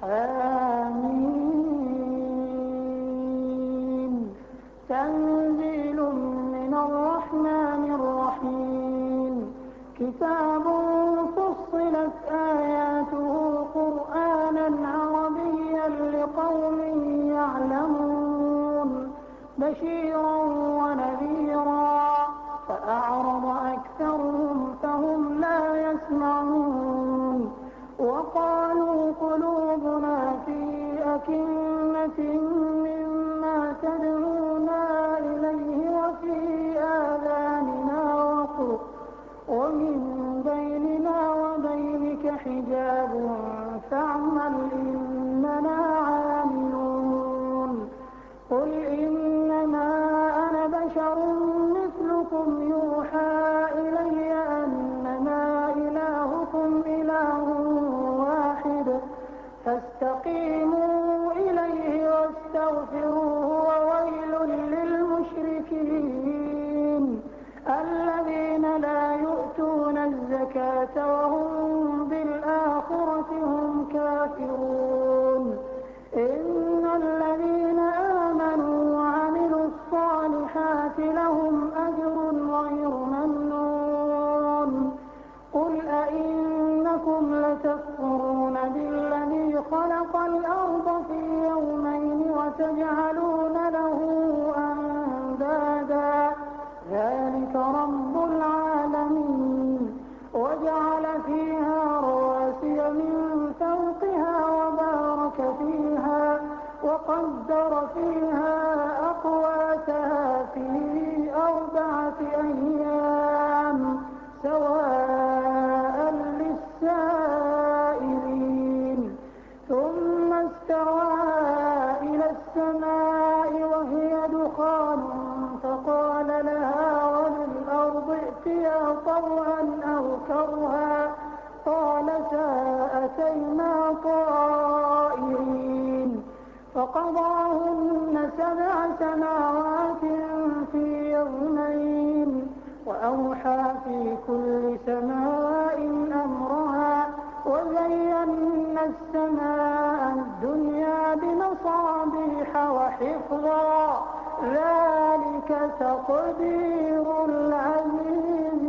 حم تنزيل من الرحمن الرحيم كتاب فصلت آياته قرآنا عربيا لقوم يعلمون بشيرا ونذيرا فأعرض أكثرهم فهم لا يسمعون وقالوا قلوبنا في أكنة مما تدعونا إليه وفي آذاننا وقر ومن بيننا وبينك حجاب فاعمل إننا عاملون قل إنما أنا بشر مثلكم يوحى إلي أنما إلهكم إله واحد فاستقيموا إليه واستغفروه وويل للمشركين الذين لا يؤتون الزكاة وهم بالآخرة هم كافرون إن الذين آمنوا وعملوا الصالحات لهم أجر غير ممنون قل أئنكم لتكفرون بالذي خلق الأرض في يومين وتجعلون له أندادا ذلك رب العالمين وجعل فيها رواسي من فوقها وبارك فيها وقدر فيها أقواتها في 4 أيام سواء للسائلين ثم استوى إلى السماء وهي دخان فقال لها وللأرض ائتيا طوعا أو كرها قالتا أتينا طائعين فقضاهن 7 سماوات في يومين وأوحى في كل سماء أمرها وزينا السماء الدنيا بمصابيح وحفظا ذلك تقدير العزيز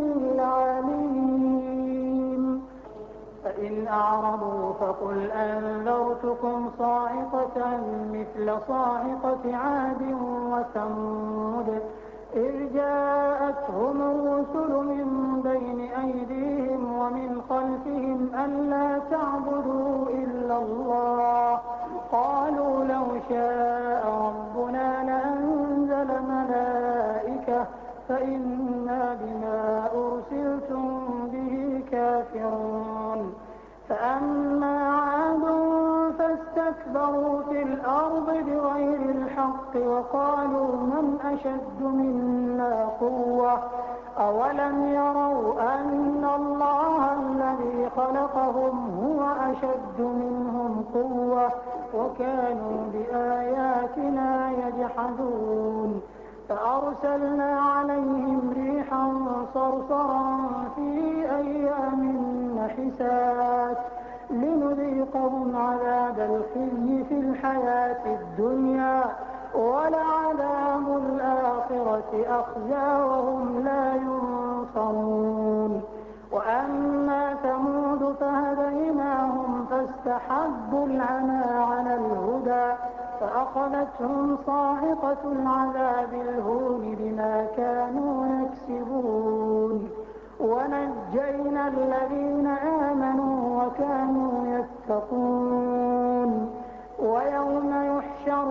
العليم فإن أعرضوا فقل أنذرتكم صاعقة مثل صاعقة عاد وثمود إذ جاءتهم الرسل من بين أيديهم ومن خلفهم ألا تعبدوا إلا الله قالوا لو شاء ربنا لأنزل ملائكة فإنا بما أرسلتم به كافرون فأما عاد فاستكبروا في الأرض بغير الحق وقالوا من أشد منا قوة أولم يروا أن الله الذي خلقهم هو أشد منهم قوة وكانوا بآياتنا يجحدون فأرسلنا عليهم ريحا صرصرا في أيام نحسات لنذيقهم عذاب الخزي في الحياة الدنيا ولعذاب الآخرة أخزى وهم لا ينصرون وأما ثمود فهديناهم فاستحبوا العمى على الهدى فأخذتهم صاعقة العذاب الهون بما كانوا يكسبون ونجينا الذين آمنوا وكانوا يتقون ويوم يحشر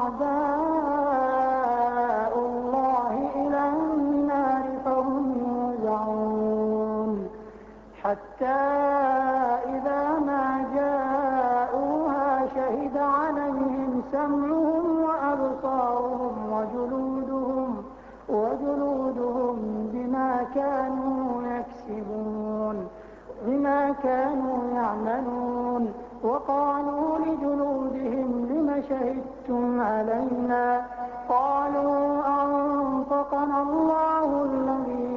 أعداء الله إلى النار فهم يوزعون حتى إذا ما جاءوها شهد عليهم سمعهم وأبصارهم وجلودهم بما كانوا يعملون وقالوا لجلودهم لم شهدتم علينا قالوا أنطقنا الله الذي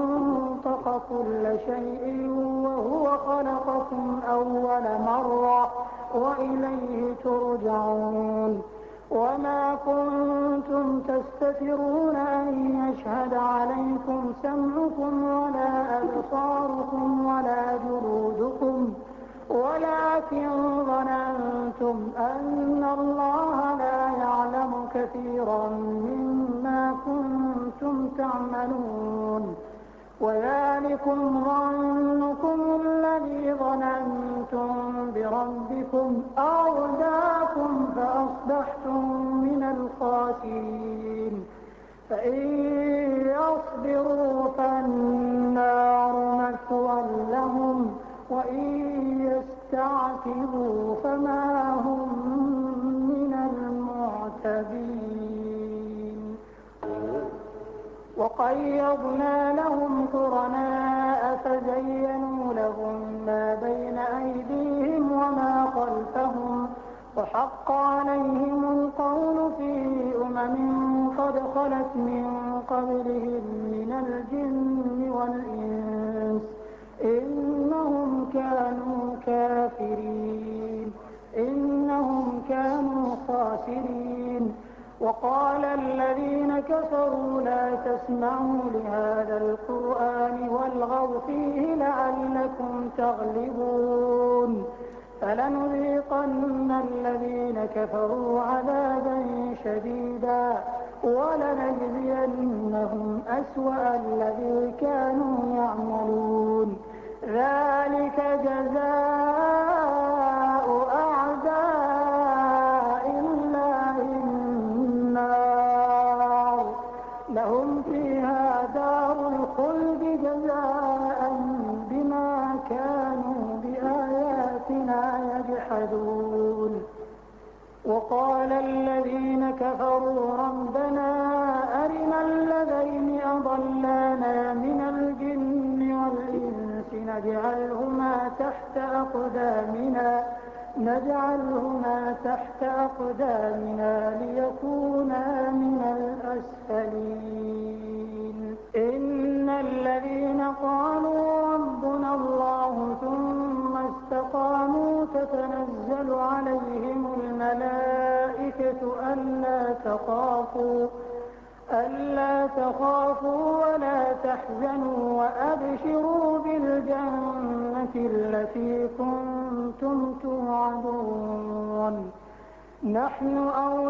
أنطق كل شيء وهو خلقكم أول مرة وإليه ترجعون وما كنتم تستترون أن يشهد عليكم سمعكم ولا أبصاركم ولا جلودكم ولكن ظننتم أن الله لا يعلم كثيرا مما كنتم تعملون وذلكم ظنكم الذي ظننتم بربكم أرداكم فأصبحتم من الخاسرين فإن يصبروا فالنار مثوى لهم وإن يستعتبوا فما هم من المعتبين وقيضنا لهم قرناء فزينوا لهم ما بين أيديهم وما خلفهم وحق عليهم القول في قد خلت من قبلهم من الجن والإنس إنهم كانوا خاسرين وقال الذين كفروا لا تسمعوا لهذا القرآن والغوا فيه لعلكم تغلبون فلنذيقن الذين كفروا عذابا شديدا ولنجزينهم أسوأ الذي كانوا يعملون ذلك جزاء أعداء الله النار لهم فيها دار الخلد جزاء بما كانوا بآياتنا يجحدون وقال الذين كفروا ربنا أرنا الذين أضلانا من الجن والإنس نجعلهما تحت أقدامنا ليكونا من الأسفلين إن الذين قالوا ربنا الله ثم استقاموا تتنزل عليهم الملائكة ألا تخافوا ولا تحزنوا وأبشروا بالجنة التي كنتم توعدون نحن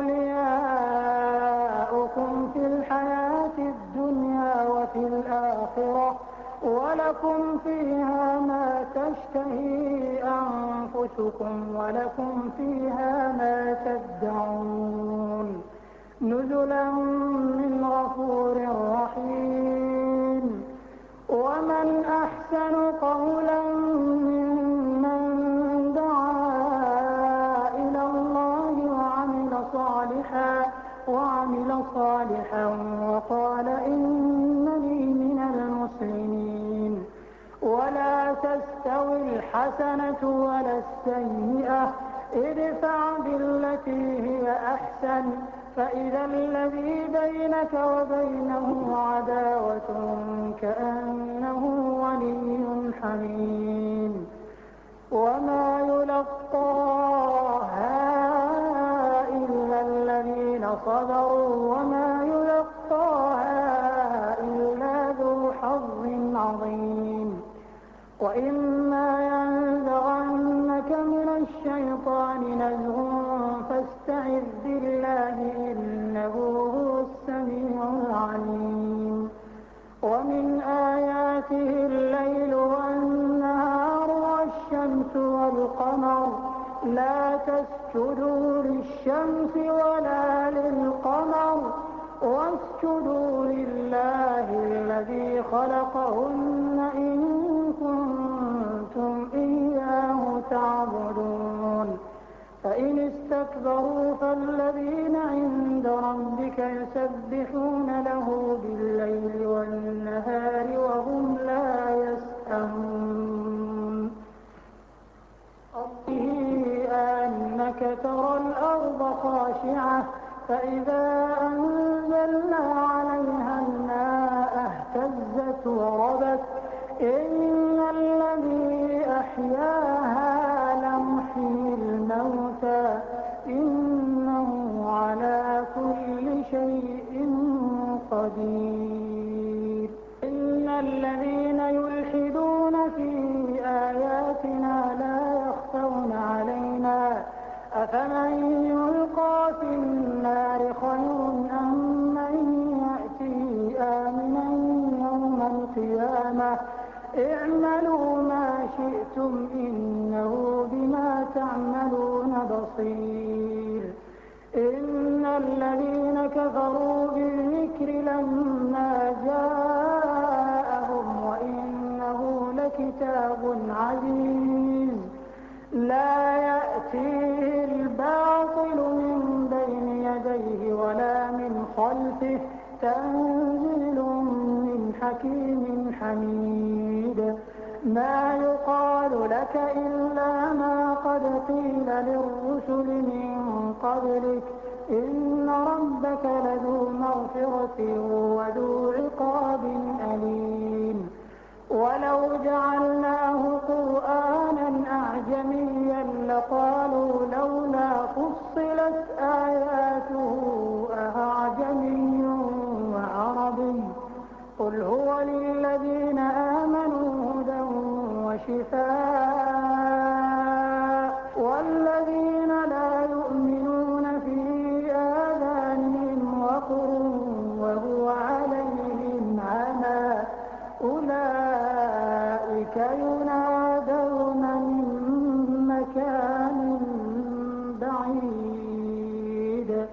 أولياؤكم في الحياة الدنيا وفي الآخرة ولكم فيها ما تشتهي أنفسكم ولكم فيها ما تدعون نزلا من غفور رحيم ومن أحسن قولا ممن دعا إلى الله وعمل صالحا وقال إنني من المسلمين ولا تستوي الحسنة ولا السيئة ادفع بالتي هي أحسن فإذا الذي بينك وبينه عداوة كأنه ولي حميم وما يلقاها إلا الذين صبروا وما يلقاها إلا ذو حظ عظيم وإما ينزغنك من الشيطان نزغ فاستعذ بالله إنه هو السميع العليم ومن آياته الليل والنهار والشمس والقمر لا تسجدوا للشمس ولا للقمر واسجدوا لله الذي خلقهن إن كنتم إياه تعبدون فإن استكبروا فالذين عند ربك يسبحون له بالليل والنهار وهم لا يسأمون ربه أنك ترى الأرض خاشعة فإذا أنزلنا عليها الماء اهتزت وربت إن الذي أحياها لمحيي موسى إنه على كل شيء قدير. إن الذين يلحدون في آياتنا لا يخفون علينا أفمن يلقى في النار خير أم من يأتي آمنا يوم القيامة اعملوا ما شئتم إنه بما تعملون بصير. إن الذين كفروا بالذكر لما جاءهم وإنه لكتاب عزيز لا يأتيه الباطل من بين يديه ولا من خلفه تنزيل من حكيم حميد. ما يقال لك إلا ما قد قيل للرسل من قبلك إن ربك لذو مغفرة وذو عقاب أليم. ولو جعلناه قرآنا أعجميا لقالوا لولا فصلت آياته أعجمي وعربي قل هو للذين آمنوا هدى وشفاء والذين لا يؤمنون في آذانهم وقر وهو عليهم عمى أولئك ينادون من مكان بعيد.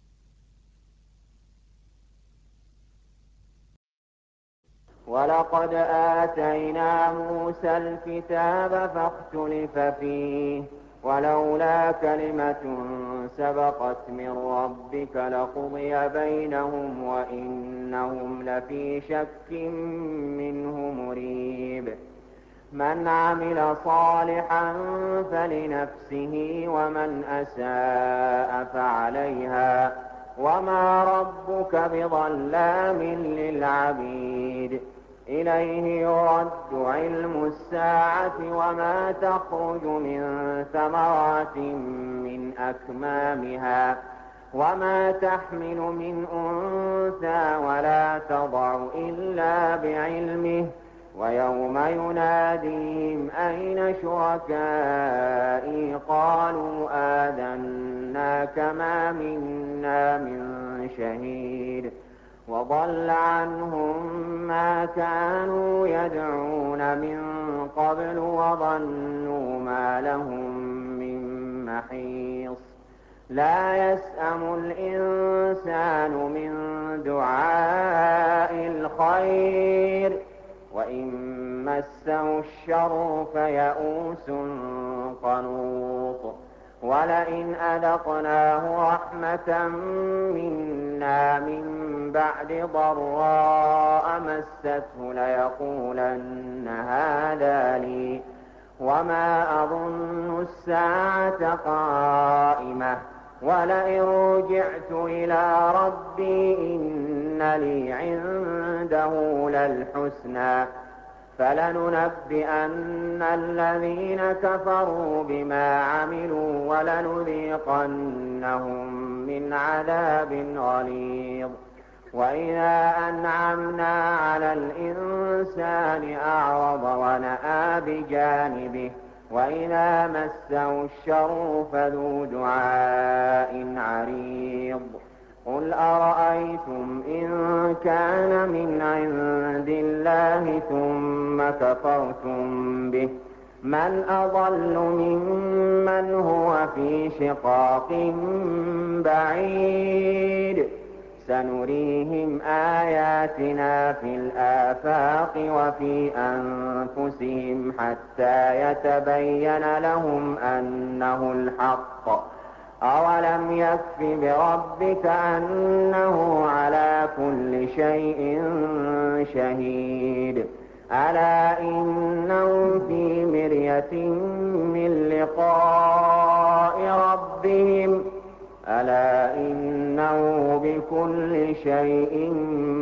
ولقد آتينا موسى الكتاب فاختلف فيه ولولا كلمة سبقت من ربك لقضي بينهم وإنهم لفي شك منه مريب. من عمل صالحا فلنفسه ومن أساء فعليها وما ربك بظلام للعبيد. إليه يرد علم الساعة وما تخرج من ثمرات من أكمامها وما تحمل من أنثى ولا تضع إلا بعلمه ويوم يناديهم أين شركائي قالوا آذناك ما منا من شهيد وضل عنهم ما كانوا يدعون من قبل وظنوا ما لهم من محيص. لا يسأم الإنسان من دعاء الخير وإن مسه الشر فيئوس قنوط. ولئن أذقناه رحمة منا من بعد ضراء مسته ليقولن هذا لي وما أظن الساعة قائمة ولئن رجعت إلى ربي إن لي عنده للحسنى فلننبئن الذين كفروا بما عملوا ولنذيقنهم من عذاب غليظ. وإذا أنعمنا على الإنسان أعرض ونأى بجانبه وإذا مسه الشر فذو دعاء عريض. قل أرأيتم إن كان من عند الله ثم كفرتم به من أضل ممن هو في شقاق بعيد. سنريهم آياتنا في الآفاق وفي أنفسهم حتى يتبين لهم أنه الحق. أولم يكف بربك أنه على كل شيء شهيد. ألا إنهم في مرية من لقاء ربهم ألا إنه بكل شيء